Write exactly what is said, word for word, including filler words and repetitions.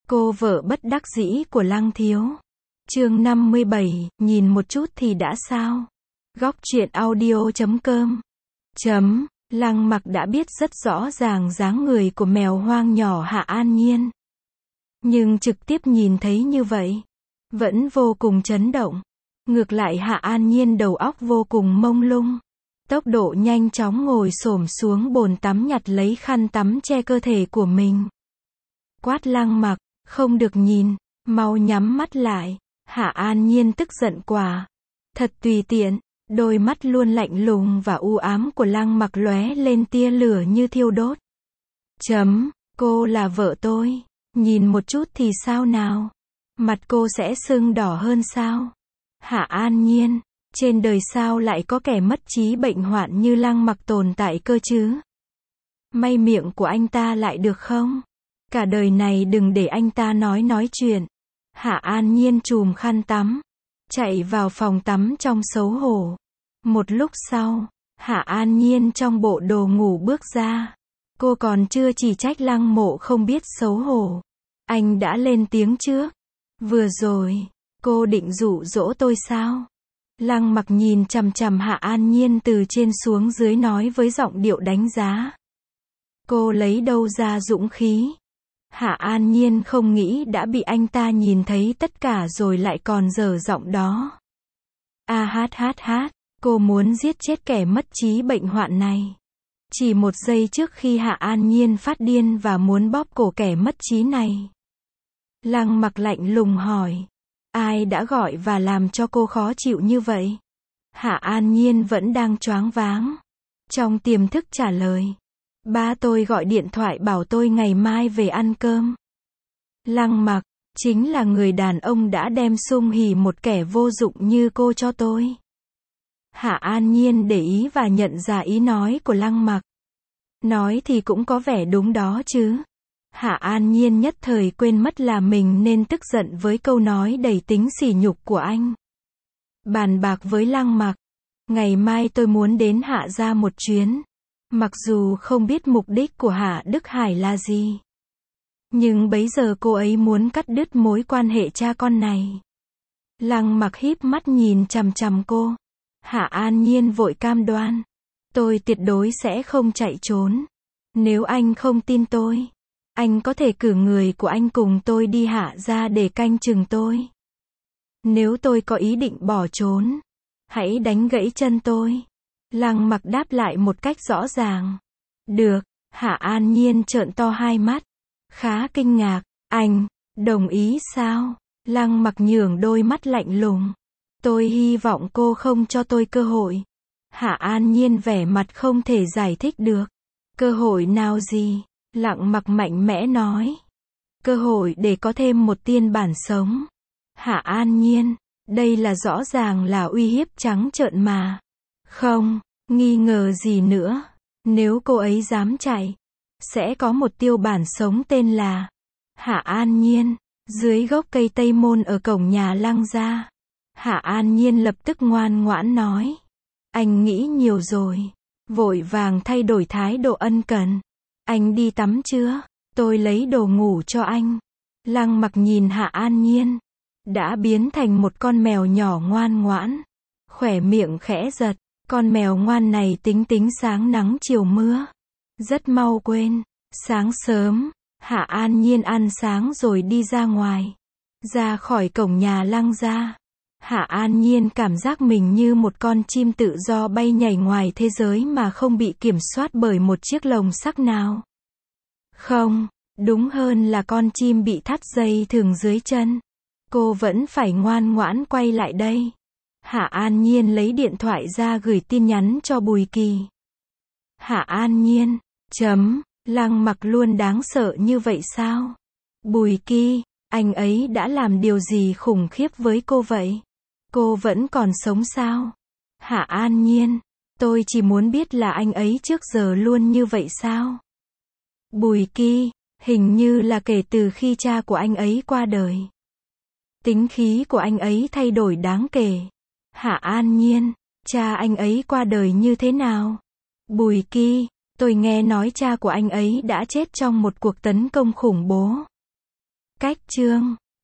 Cô vợ bất đắc dĩ của Lăng Thiếu. Chương năm mươi bảy, nhìn một chút thì đã sao? Góc truyện audio chấm com. Chấm, Lăng Mặc đã biết rất rõ ràng dáng người của mèo hoang nhỏ Hạ An Nhiên. Nhưng trực tiếp nhìn thấy như vậy, vẫn vô cùng chấn động. Ngược lại Hạ An Nhiên đầu óc vô cùng mông lung. Tốc độ nhanh chóng ngồi xổm xuống bồn tắm nhặt lấy khăn tắm che cơ thể của mình. Quát Lăng Mặc, không được nhìn, mau nhắm mắt lại. Hạ An Nhiên tức giận quả. Thật tùy tiện, đôi mắt luôn lạnh lùng và u ám của Lăng Mặc lóe lên tia lửa như thiêu đốt. Chấm, cô là vợ tôi, nhìn một chút thì sao nào? Mặt cô sẽ sưng đỏ hơn sao? Hạ An Nhiên, trên đời sao lại có kẻ mất trí bệnh hoạn như Lăng Mặc tồn tại cơ chứ? May miệng của anh ta lại được không? Cả đời này đừng để anh ta nói nói chuyện. Hạ An Nhiên chùm khăn tắm, chạy vào phòng tắm trong xấu hổ. Một lúc sau, Hạ An Nhiên trong bộ đồ ngủ bước ra. Cô còn chưa chỉ trách Lăng Mộ không biết xấu hổ. Anh đã lên tiếng trước. Vừa rồi, cô định dụ dỗ tôi sao? Lăng Mặc nhìn chằm chằm Hạ An Nhiên từ trên xuống dưới nói với giọng điệu đánh giá. Cô lấy đâu ra dũng khí? Hạ An Nhiên không nghĩ đã bị anh ta nhìn thấy tất cả rồi lại còn dở giọng đó. A hát hát hát, cô muốn giết chết kẻ mất trí bệnh hoạn này. Chỉ một giây trước khi Hạ An Nhiên phát điên và muốn bóp cổ kẻ mất trí này. Lăng Mặc lạnh lùng hỏi. Ai đã gọi và làm cho cô khó chịu như vậy? Hạ An Nhiên vẫn đang choáng váng. Trong tiềm thức trả lời. Ba tôi gọi điện thoại bảo tôi ngày mai về ăn cơm. Lăng Mặc, chính là người đàn ông đã đem Sung Hỉ một kẻ vô dụng như cô cho tôi. Hạ An Nhiên để ý và nhận ra ý nói của Lăng Mặc. Nói thì cũng có vẻ đúng đó chứ. Hạ An Nhiên nhất thời quên mất là mình nên tức giận với câu nói đầy tính sỉ nhục của anh. Bàn bạc với Lăng Mặc. Ngày mai tôi muốn đến Hạ gia một chuyến. Mặc dù không biết mục đích của Hạ Đức Hải là gì. Nhưng bấy giờ cô ấy muốn cắt đứt mối quan hệ cha con này. Lăng Mặc híp mắt nhìn chằm chằm cô. Hạ An Nhiên vội cam đoan. Tôi tuyệt đối sẽ không chạy trốn. Nếu anh không tin tôi, anh có thể cử người của anh cùng tôi đi Hạ gia để canh chừng tôi. Nếu tôi có ý định bỏ trốn, hãy đánh gãy chân tôi. Lăng Mặc đáp lại một cách rõ ràng. Được, Hạ An Nhiên trợn to hai mắt. Khá kinh ngạc, anh, đồng ý sao? Lăng Mặc nhướng đôi mắt lạnh lùng. Tôi hy vọng cô không cho tôi cơ hội. Hạ An Nhiên vẻ mặt không thể giải thích được. Cơ hội nào gì? Lăng Mặc mạnh mẽ nói. Cơ hội để có thêm một tiên bản sống. Hạ An Nhiên, đây là rõ ràng là uy hiếp trắng trợn mà. Không, nghi ngờ gì nữa. Nếu cô ấy dám chạy, sẽ có một tiêu bản sống tên là Hạ An Nhiên, dưới gốc cây Tây Môn ở cổng nhà Lăng gia. Hạ An Nhiên lập tức ngoan ngoãn nói. Anh nghĩ nhiều rồi. Vội vàng thay đổi thái độ ân cần. Anh đi tắm chưa? Tôi lấy đồ ngủ cho anh. Lăng Mặc nhìn Hạ An Nhiên. Đã biến thành một con mèo nhỏ ngoan ngoãn. Khỏe miệng khẽ giật. Con mèo ngoan này tính tính sáng nắng chiều mưa. Rất mau quên. Sáng sớm, Hạ An Nhiên ăn sáng rồi đi ra ngoài. Ra khỏi cổng nhà Lăng gia. Hạ An Nhiên cảm giác mình như một con chim tự do bay nhảy ngoài thế giới mà không bị kiểm soát bởi một chiếc lồng sắt nào. Không, đúng hơn là con chim bị thắt dây thừng dưới chân. Cô vẫn phải ngoan ngoãn quay lại đây. Hạ An Nhiên lấy điện thoại ra gửi tin nhắn cho Bùi Kỳ. Hạ An Nhiên, chấm, Lăng Mặc luôn đáng sợ như vậy sao? Bùi Kỳ, anh ấy đã làm điều gì khủng khiếp với cô vậy? Cô vẫn còn sống sao? Hạ An Nhiên, tôi chỉ muốn biết là anh ấy trước giờ luôn như vậy sao? Bùi Kỳ, hình như là kể từ khi cha của anh ấy qua đời. Tính khí của anh ấy thay đổi đáng kể. Hạ An Nhiên, cha anh ấy qua đời như thế nào? Bùi Kỳ, tôi nghe nói cha của anh ấy đã chết trong một cuộc tấn công khủng bố. Cách chương